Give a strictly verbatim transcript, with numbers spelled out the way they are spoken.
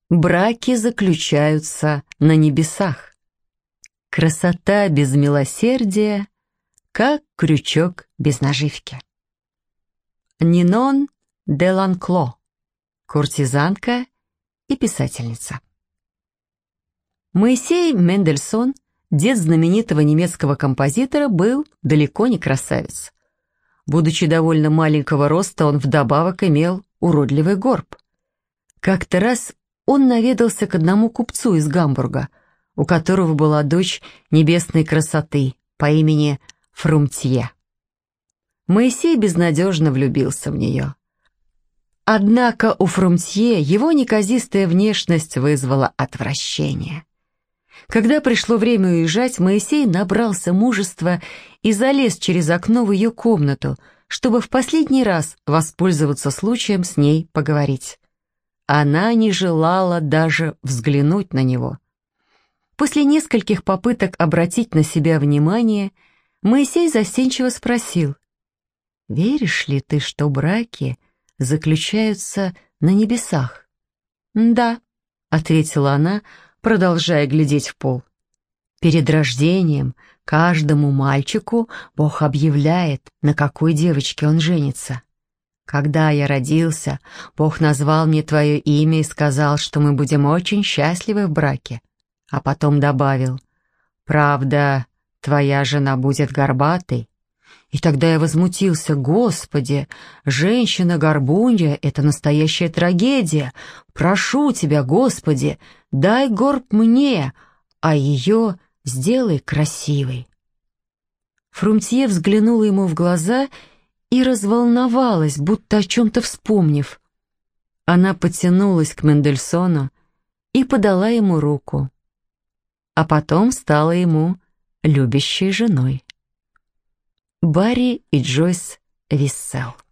Браки заключаются на небесах. Красота без милосердия, как крючок без наживки. Нинон де Ланкло, куртизанка и писательница. Моисей Мендельсон, дед знаменитого немецкого композитора, был далеко не красавец. Будучи довольно маленького роста, он вдобавок имел уродливый горб. Как-то раз он наведался к одному купцу из Гамбурга, у которого была дочь небесной красоты по имени Фрумтье. Моисей безнадежно влюбился в нее. Однако у Фрумтье его неказистая внешность вызвала отвращение. Когда пришло время уезжать, Моисей набрался мужества и залез через окно в ее комнату, чтобы в последний раз воспользоваться случаем с ней поговорить. Она не желала даже взглянуть на него. После нескольких попыток обратить на себя внимание, Моисей застенчиво спросил: «Веришь ли ты, что браки заключаются на небесах?» «Да», — ответила она, продолжая глядеть в пол. «Перед рождением каждому мальчику Бог объявляет, на какой девочке он женится. Когда я родился, Бог назвал мне твое имя и сказал, что мы будем очень счастливы в браке. А потом добавил: правда, твоя жена будет горбатой». И тогда я возмутился: «Господи, женщина-горбунья — это настоящая трагедия. Прошу тебя, Господи, дай горб мне, а ее сделай красивой». Фрумтье взглянула ему в глаза и разволновалась, будто о чем-то вспомнив. Она потянулась к Мендельсону и подала ему руку, а потом стала ему любящей женой. Барри и Джойс Виссел.